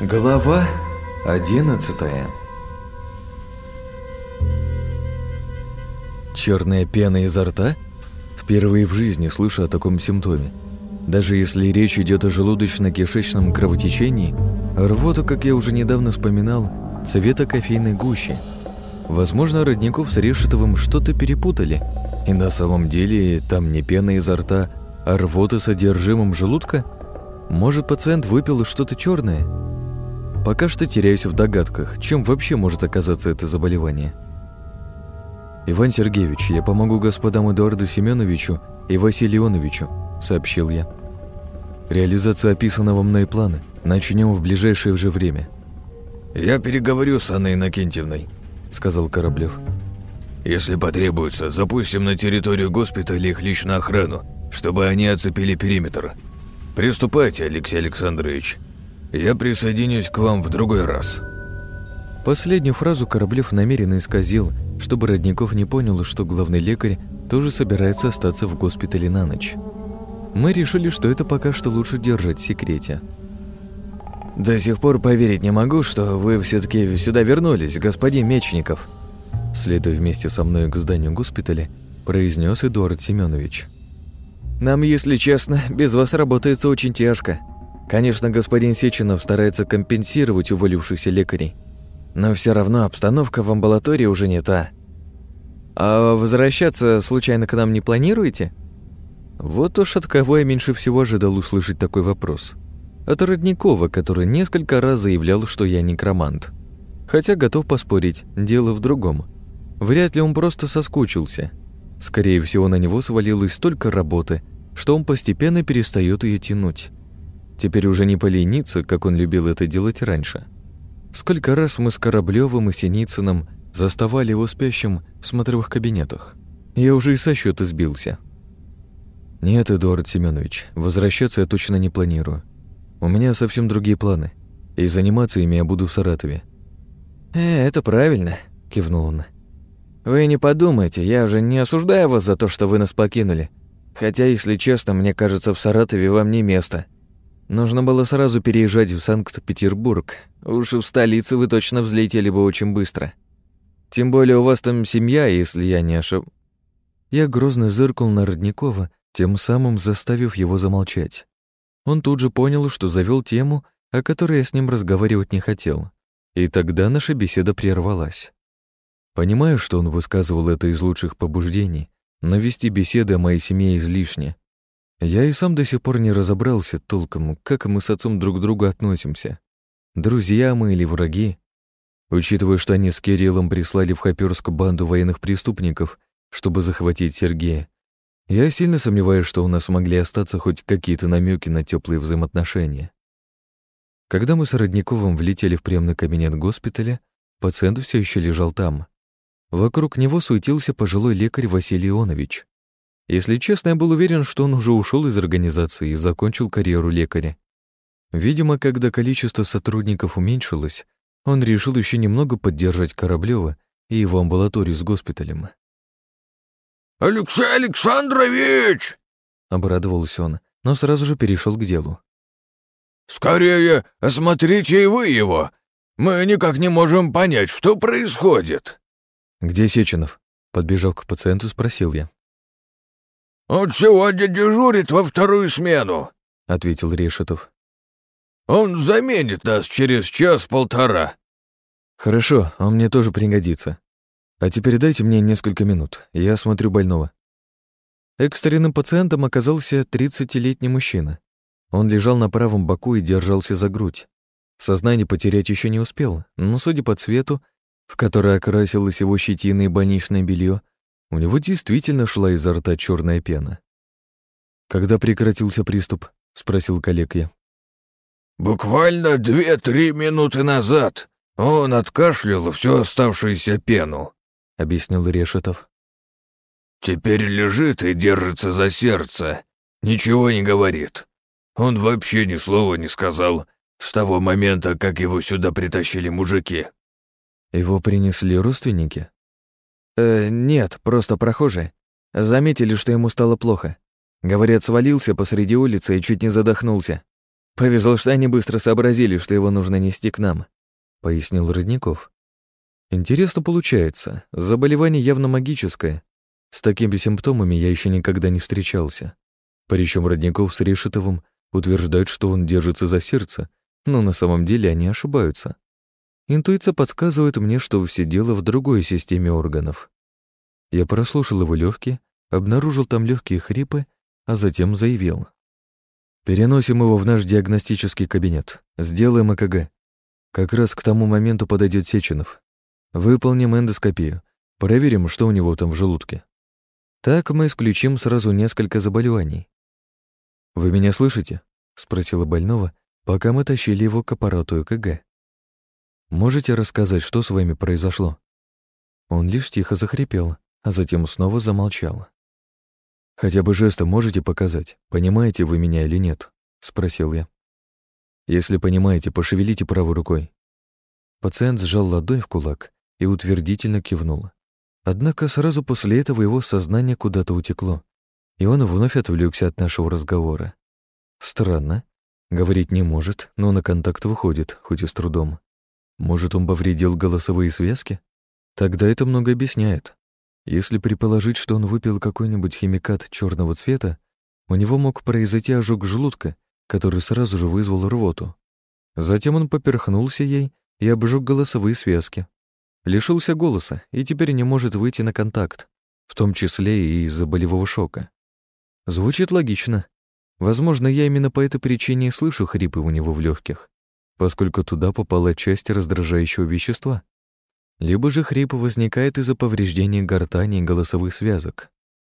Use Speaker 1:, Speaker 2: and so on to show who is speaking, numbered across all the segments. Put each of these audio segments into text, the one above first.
Speaker 1: Глава 11. Черная пена изо рта? Впервые в жизни слышу о таком симптоме. Даже если речь идет о желудочно-кишечном кровотечении, рвота, как я уже недавно вспоминал, цвета кофейной гущи. Возможно, Родников с Решетовым что-то перепутали, и на самом деле там не пена изо рта, а рвота с содержимым желудка? Может, пациент выпил что-то черное? Пока что теряюсь в догадках, чем вообще может оказаться это заболевание. «Иван Сергеевич, я помогу господам Эдуарду Семеновичу и Василию Ионовичу», — сообщил я. «Реализацию описанного мной плана начнем в ближайшее же время».
Speaker 2: «Я переговорю с Анной Иннокентьевной»,
Speaker 1: — сказал Кораблев.
Speaker 2: «Если потребуется, запустим на территорию госпиталя их личную охрану, чтобы они оцепили периметр. Приступайте, Алексей Александрович. Я присоединюсь к вам в другой раз».
Speaker 1: Последнюю фразу Кораблев намеренно исказил, чтобы Родников не понял, что главный лекарь тоже собирается остаться в госпитале на ночь. Мы решили, что это пока что лучше держать в секрете. «До сих пор поверить не могу, что вы все-таки сюда вернулись, господин Мечников», следуя вместе со мной к зданию госпиталя, произнес Эдуард Семенович. «Нам, если честно, без вас работается очень тяжко. Конечно, господин Сеченов старается компенсировать уволившихся лекарей, но все равно обстановка в амбулатории уже не та. А возвращаться случайно к нам не планируете?» Вот уж от кого я меньше всего ожидал услышать такой вопрос. От Родникова, который несколько раз заявлял, что я некромант. Хотя готов поспорить, дело в другом. Вряд ли он просто соскучился. Скорее всего, на него свалилось столько работы, что он постепенно перестает ее тянуть. Теперь уже не поленится, как он любил это делать раньше. Сколько раз мы с Кораблевым и Синицыным заставали его спящим в смотровых кабинетах. Я уже и со счета сбился. «Нет, Эдуард Семенович, возвращаться я точно не планирую. У меня совсем другие планы, и заниматься ими я буду в Саратове». «Это правильно», — кивнул он. «Вы не подумайте, я же не осуждаю вас за то, что вы нас покинули. Хотя, если честно, мне кажется, в Саратове вам не место. Нужно было сразу переезжать в Санкт-Петербург. Уж в столице вы точно взлетели бы очень быстро. Тем более у вас там семья, если я не ошибаюсь». Я грозно зыркнул на Родникова, тем самым заставив его замолчать. Он тут же понял, что завел тему, о которой я с ним разговаривать не хотел. И тогда наша беседа прервалась. Понимаю, что он высказывал это из лучших побуждений, но вести беседы о моей семье излишне. Я и сам до сих пор не разобрался толком, как мы с отцом друг к другу относимся. Друзья мы или враги? Учитывая, что они с Кириллом прислали в Хоперск банду военных преступников, чтобы захватить Сергея, я сильно сомневаюсь, что у нас могли остаться хоть какие-то намеки на теплые взаимоотношения. Когда мы с Родниковым влетели в приемный кабинет госпиталя, пациент все еще лежал там. Вокруг него суетился пожилой лекарь Василий Ионович. Если честно, я был уверен, что он уже ушел из организации и закончил карьеру лекаря. Видимо, когда количество сотрудников уменьшилось, он решил еще немного поддержать Кораблева и его амбулаторию с госпиталем.
Speaker 2: «Алексей Александрович!» —
Speaker 1: обрадовался он, но сразу же перешел к делу.
Speaker 2: «Скорее осмотрите и вы его! Мы никак не можем понять, что происходит!»
Speaker 1: «Где Сеченов?» — подбежав к пациенту, спросил я.
Speaker 2: «Он сегодня дежурит во вторую смену»,
Speaker 1: — ответил Решетов.
Speaker 2: «Он заменит нас через час-полтора».
Speaker 1: «Хорошо, он мне тоже пригодится. А теперь дайте мне несколько минут, и я осмотрю больного». Экстренным пациентом оказался 30-летний мужчина. Он лежал на правом боку и держался за грудь. Сознание потерять еще не успел, но, судя по цвету, в который окрасилось его щетина и больничное белье, у него действительно шла изо рта черная пена. «Когда прекратился приступ?» — спросил коллег я.
Speaker 2: «Буквально 2-3 минуты назад он откашлял всю оставшуюся пену», — объяснил Решетов. «Теперь лежит и держится за сердце, ничего не говорит. Он вообще ни слова не сказал с того момента, как его сюда притащили мужики».
Speaker 1: «Его принесли родственники?» «Нет, просто прохожие. Заметили, что ему стало плохо. Говорят, свалился посреди улицы и чуть не задохнулся. Повезло, что они быстро сообразили, что его нужно нести к нам, пояснил Родников. Интересно получается, заболевание явно магическое. С такими симптомами я еще никогда не встречался. Причем Родников с Решетовым утверждают, что он держится за сердце, но на самом деле они ошибаются. Интуиция подсказывает мне, что все дело в другой системе органов. Я прослушал его легкие, обнаружил там легкие хрипы, а затем заявил. Переносим его в наш диагностический кабинет. Сделаем ЭКГ. Как раз к тому моменту подойдет Сеченов. Выполним эндоскопию. Проверим, что у него там в желудке. Так мы исключим сразу несколько заболеваний. «Вы меня слышите?» — спросила больного, пока мы тащили его к аппарату ЭКГ. «Можете рассказать, что с вами произошло?» Он лишь тихо захрипел, а затем снова замолчал. «Хотя бы жестом можете показать, понимаете вы меня или нет?» — спросил я. «Если понимаете, пошевелите правой рукой». Пациент сжал ладонь в кулак и утвердительно кивнул. Однако сразу после этого его сознание куда-то утекло, и он вновь отвлекся от нашего разговора. Странно. Говорить не может, но на контакт выходит, хоть и с трудом. Может, он повредил голосовые связки? Тогда это много объясняет. Если предположить, что он выпил какой-нибудь химикат черного цвета, у него мог произойти ожог желудка, который сразу же вызвал рвоту. Затем он поперхнулся ей и обжег голосовые связки. Лишился голоса и теперь не может выйти на контакт, в том числе и из-за болевого шока. Звучит логично. Возможно, я именно по этой причине и слышу хрипы у него в легких, поскольку туда попала часть раздражающего вещества. Либо же хрип возникает из-за повреждения гортани и голосовых связок.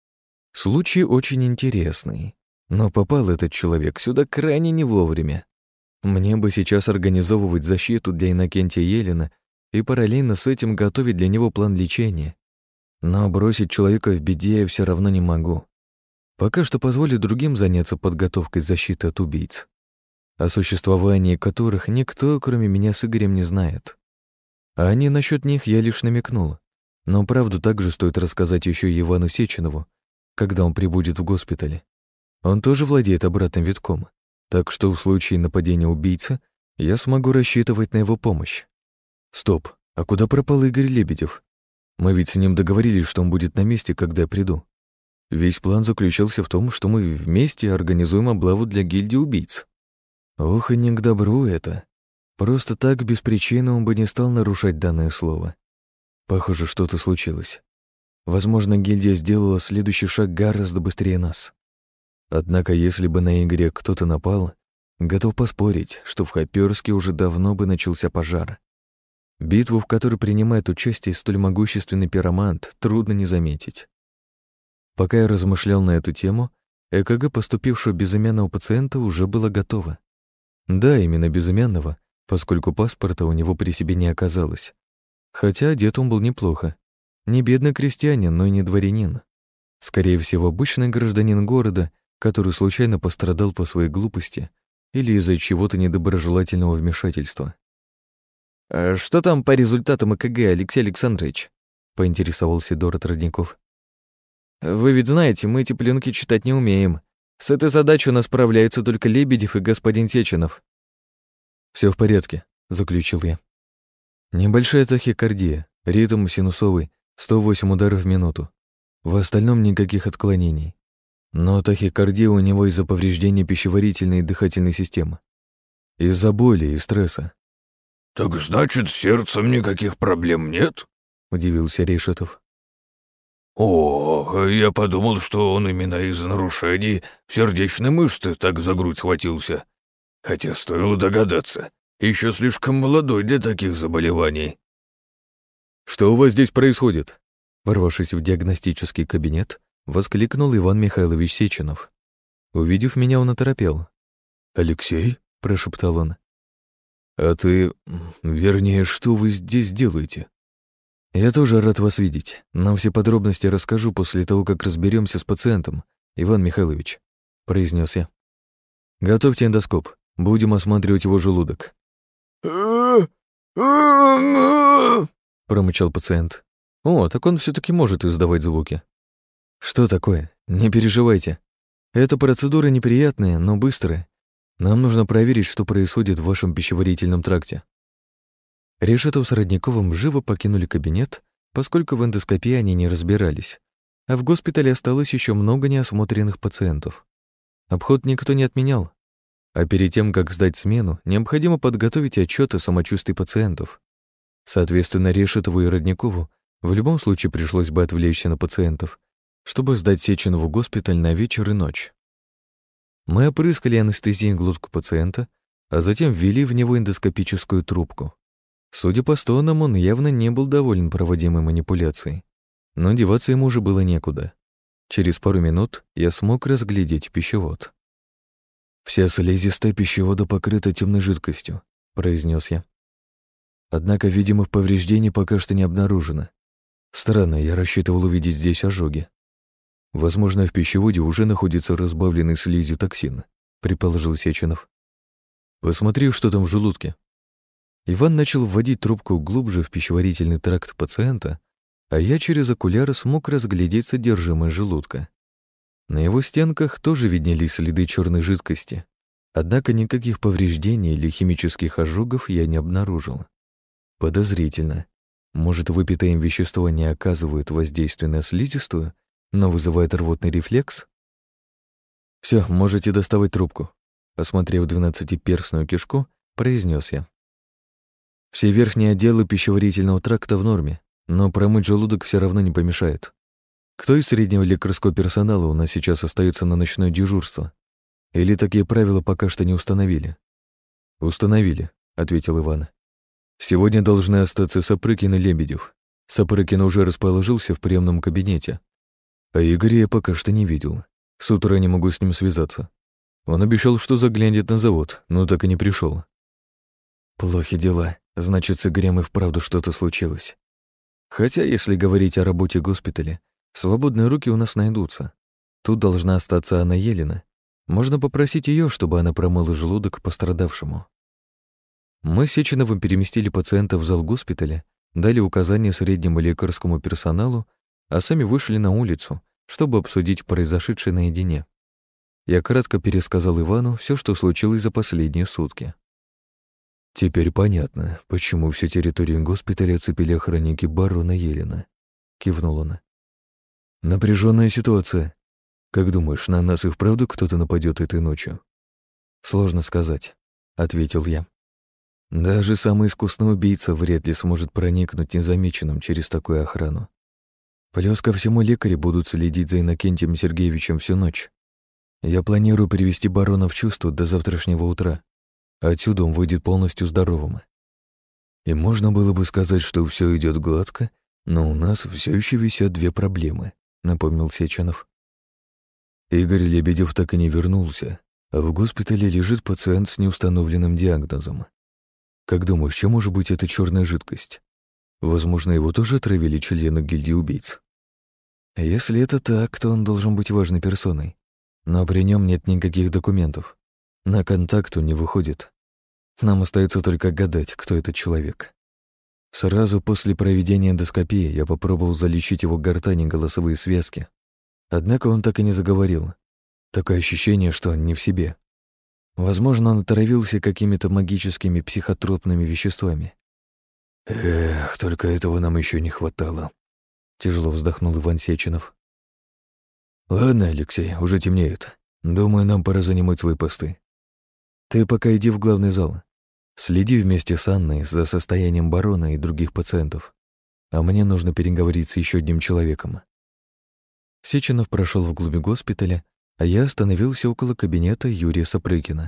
Speaker 1: Случай очень интересный, но попал этот человек сюда крайне не вовремя. Мне бы сейчас организовывать защиту для Иннокентия Елена и параллельно с этим готовить для него план лечения. Но бросить человека в беде я все равно не могу. Пока что позволю другим заняться подготовкой защиты от убийц, о существовании которых никто, кроме меня с Игорем, не знает. А они насчет них я лишь намекнул. Но правду также стоит рассказать еще и Ивану Сеченову, когда он прибудет в госпитале. Он тоже владеет обратным витком, так что в случае нападения убийцы я смогу рассчитывать на его помощь. Стоп, а куда пропал Игорь Лебедев? Мы ведь с ним договорились, что он будет на месте, когда я приду. Весь план заключался в том, что мы вместе организуем облаву для гильдии убийц. Ох, и не к добру это. Просто так, без причины, он бы не стал нарушать данное слово. Похоже, что-то случилось. Возможно, гильдия сделала следующий шаг гораздо быстрее нас. Однако, если бы на Игоря кто-то напал, готов поспорить, что в Хоперске уже давно бы начался пожар. Битву, в которой принимает участие столь могущественный пиромант, трудно не заметить. Пока я размышлял на эту тему, ЭКГ поступившего безымянного пациента уже было готово. Да, именно безымянного, поскольку паспорта у него при себе не оказалось. Хотя одет он был неплохо. Не бедный крестьянин, но и не дворянин. Скорее всего, обычный гражданин города, который случайно пострадал по своей глупости или из-за чего-то недоброжелательного вмешательства. «А что там по результатам ЭКГ, Алексей Александрович?» — поинтересовался Дорот Родников. «Вы ведь знаете, мы эти пленки читать не умеем. С этой задачей у нас справляются только Лебедев и господин Сеченов». «Все в порядке», — заключил я. Небольшая тахикардия, ритм синусовый, 108 ударов в минуту. В остальном никаких отклонений. Но тахикардия у него из-за повреждения пищеварительной и дыхательной системы. Из-за боли и стресса.
Speaker 2: «Так значит, с сердцем никаких проблем нет?» — удивился Решетов. «Ох, я подумал, что он именно из-за нарушений сердечной мышцы так за грудь схватился. Хотя стоило догадаться, еще слишком молодой для таких заболеваний».
Speaker 1: «Что у вас здесь происходит?» Ворвавшись в диагностический кабинет, воскликнул Иван Михайлович Сеченов. Увидев меня, он оторопел. «Алексей?» — прошептал он. «А ты... Вернее, что вы здесь делаете?» «Я тоже рад вас видеть, но все подробности расскажу после того, как разберемся с пациентом, Иван Михайлович», — произнес я. «Готовьте эндоскоп, будем осматривать его желудок». Промычал пациент. О, так он все-таки может издавать звуки. «Что такое? Не переживайте. Эта процедура неприятная, но быстрая. Нам нужно проверить, что происходит в вашем пищеварительном тракте». Решетов с Родниковым живо покинули кабинет, поскольку в эндоскопии они не разбирались, а в госпитале осталось еще много неосмотренных пациентов. Обход никто не отменял, а перед тем, как сдать смену, необходимо подготовить отчет о самочувствии пациентов. Соответственно, Решетову и Родникову в любом случае пришлось бы отвлечься на пациентов, чтобы сдать Сечину в госпиталь на вечер и ночь. Мы опрыскали анестезией глотку пациента, а затем ввели в него эндоскопическую трубку. Судя по стонам, он явно не был доволен проводимой манипуляцией, но деваться ему уже было некуда. Через пару минут я смог разглядеть пищевод. «Вся слизистая пищевода покрыта темной жидкостью», — произнес я. Однако видимых повреждений пока что не обнаружено. Странно, я рассчитывал увидеть здесь ожоги. Возможно, в пищеводе уже находится разбавленный слизью токсин, предположил Сеченов. Посмотри, что там в желудке. Иван начал вводить трубку глубже в пищеварительный тракт пациента, а я через окуляр смог разглядеть содержимое желудка. На его стенках тоже виднелись следы черной жидкости, однако никаких повреждений или химических ожогов я не обнаружил. Подозрительно. Может, выпитое им вещество не оказывает воздействия на слизистую, но вызывает рвотный рефлекс? Все, можете доставать трубку. Осмотрев 12-перстную кишку, произнес я. Все верхние отделы пищеварительного тракта в норме, но промыть желудок все равно не помешает. Кто из среднего лекарского персонала у нас сейчас остается на ночное дежурство? Или такие правила пока что не установили? Установили, ответил Иван. Сегодня должны остаться Сапрыкин и Лебедев. Сапрыкин уже расположился в приемном кабинете, а Игоря я пока что не видел. С утра не могу с ним связаться. Он обещал, что заглянет на завод, но так и не пришел. Плохи дела. Значит, с Игорем и вправду что-то случилось. Хотя, если говорить о работе госпиталя, свободные руки у нас найдутся. Тут должна остаться Анна Елена. Можно попросить ее, чтобы она промыла желудок пострадавшему. Мы с Сеченовым переместили пациента в зал госпиталя, дали указания среднему лекарскому персоналу, а сами вышли на улицу, чтобы обсудить произошедшее наедине. Я кратко пересказал Ивану все, что случилось за последние сутки. «Теперь понятно, почему всю территорию госпиталя оцепили охранники барона Елена», — кивнул он. «Напряженная ситуация. Как думаешь, на нас и вправду кто-то нападет этой ночью?» «Сложно сказать», — ответил я. «Даже самый искусный убийца вряд ли сможет проникнуть незамеченным через такую охрану. Плюс ко всему лекари будут следить за Иннокентием Сергеевичем всю ночь. Я планирую привести барона в чувство до завтрашнего утра. Отсюда он выйдет полностью здоровым. И можно было бы сказать, что все идет гладко, но у нас все еще висят две проблемы», — напомнил Сеченов. Игорь Лебедев так и не вернулся, а в госпитале лежит пациент с неустановленным диагнозом. Как думаешь, чем может быть эта черная жидкость? Возможно, его тоже отравили члены гильдии убийц. Если это так, то он должен быть важной персоной. Но при нем нет никаких документов. На контакт он не выходит. Нам остается только гадать, кто этот человек. Сразу после проведения эндоскопии я попробовал залечить его гортань и голосовые связки. Однако он так и не заговорил. Такое ощущение, что он не в себе. Возможно, он отравился какими-то магическими психотропными веществами. «Эх, только этого нам еще не хватало», — тяжело вздохнул Иван Сеченов. «Ладно, Алексей, уже темнеет. Думаю, нам пора занимать свои посты. Ты пока иди в главный зал. Следи вместе с Анной за состоянием барона и других пациентов. А мне нужно переговорить с еще одним человеком». Сеченов прошел вглубь госпиталя, а я остановился около кабинета Юрия Сапрыкина.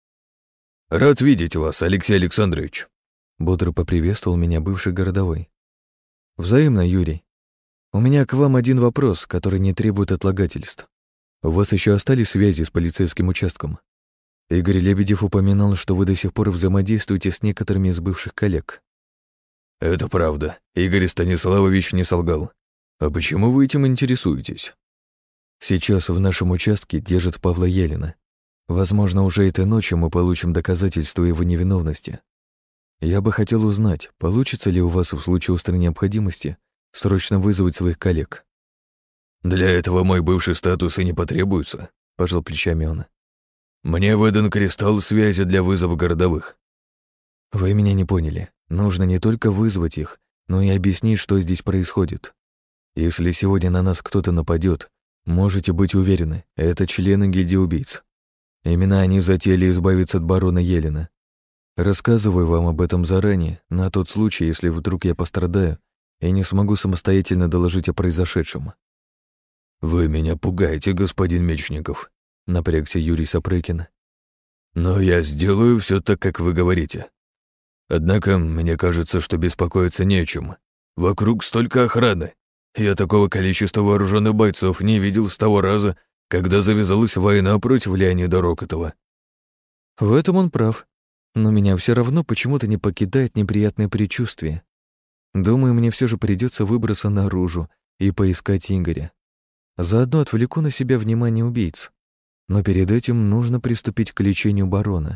Speaker 2: «Рад видеть вас, Алексей Александрович»,
Speaker 1: — бодро поприветствовал меня бывший городовой. «Взаимно, Юрий. У меня к вам один вопрос, который не требует отлагательств. У вас еще остались связи с полицейским участком? Игорь Лебедев упоминал, что вы до сих пор взаимодействуете с некоторыми из бывших коллег».
Speaker 2: «Это правда. Игорь Станиславович не солгал. А почему вы этим интересуетесь?»
Speaker 1: «Сейчас в нашем участке держат Павла Елена. Возможно, уже этой ночью мы получим доказательства его невиновности. Я бы хотел узнать, получится ли у вас в случае острой необходимости срочно вызвать своих коллег».
Speaker 2: «Для этого мой бывший статус и не потребуется», —
Speaker 1: пожал плечами он.
Speaker 2: Мне выдан кристалл связи для вызова городовых».
Speaker 1: Вы меня не поняли. Нужно не только вызвать их, но и объяснить, что здесь происходит. Если сегодня на нас кто-то нападет, можете быть уверены, это члены гильдии убийц. Именно они затеяли избавиться от барона Елена. Рассказываю вам об этом заранее, на тот случай, если вдруг я пострадаю и не смогу самостоятельно доложить о произошедшем.
Speaker 2: «Вы меня пугаете, господин Мечников», — напрягся Юрий Сапрыкин. «Но я сделаю все так, как вы говорите. Однако мне кажется, что беспокоиться не о чем. Вокруг столько охраны. Я такого количества вооруженных бойцов не видел с того раза, когда завязалась война против Леонида Рокотова».
Speaker 1: В этом он прав. Но меня все равно почему-то не покидает неприятное предчувствие. Думаю, мне все же придется выбраться наружу и поискать Игоря. Заодно отвлеку на себя внимание убийц. Но перед этим нужно приступить к лечению барона.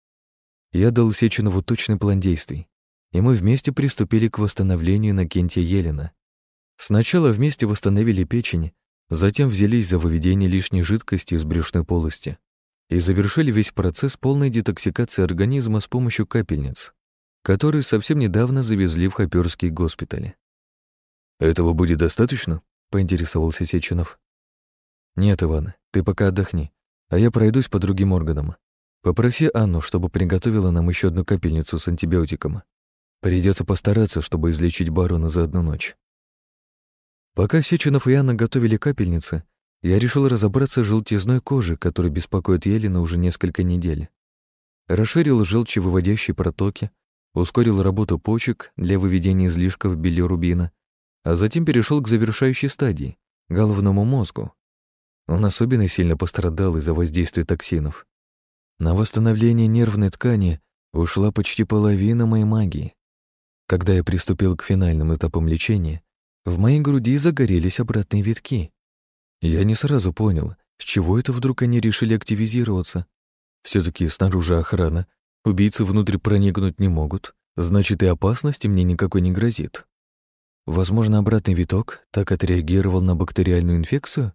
Speaker 1: Я дал Сеченову точный план действий, и мы вместе приступили к восстановлению Иннокентия Елена. Сначала вместе восстановили печень, затем взялись за выведение лишней жидкости из брюшной полости и завершили весь процесс полной детоксикации организма с помощью капельниц, которые совсем недавно завезли в Хоперский госпиталь.
Speaker 2: «Этого будет достаточно?»
Speaker 1: — поинтересовался Сеченов. «Нет, Иван, ты пока отдохни, а я пройдусь по другим органам. Попроси Анну, чтобы приготовила нам еще одну капельницу с антибиотиком. Придется постараться, чтобы излечить барона за одну ночь». Пока Сеченов и Анна готовили капельницы, я решил разобраться с желтизной кожи, которая беспокоит Елена уже несколько недель. Расширил желчевыводящие протоки, ускорил работу почек для выведения излишков билирубина, а затем перешел к завершающей стадии — головному мозгу. Он особенно сильно пострадал из-за воздействия токсинов. На восстановление нервной ткани ушла почти половина моей магии. Когда я приступил к финальным этапам лечения, в моей груди загорелись обратные витки. Я не сразу понял, с чего это вдруг они решили активизироваться. Все-таки снаружи охрана, убийцы внутрь проникнуть не могут, значит, и опасности мне никакой не грозит. Возможно, обратный виток так отреагировал на бактериальную инфекцию?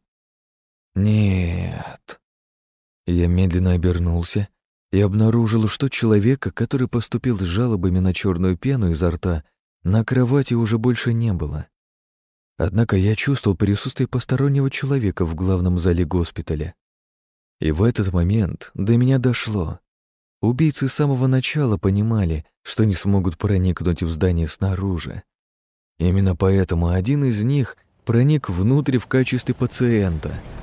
Speaker 1: Нет. Я медленно обернулся и обнаружил, что человека, который поступил с жалобами на черную пену изо рта, на кровати уже больше не было. Однако я чувствовал присутствие постороннего человека в главном зале госпиталя. И в этот момент до меня дошло. Убийцы с самого начала понимали, что не смогут проникнуть в здание снаружи. Именно поэтому один из них проник внутрь в качестве пациента —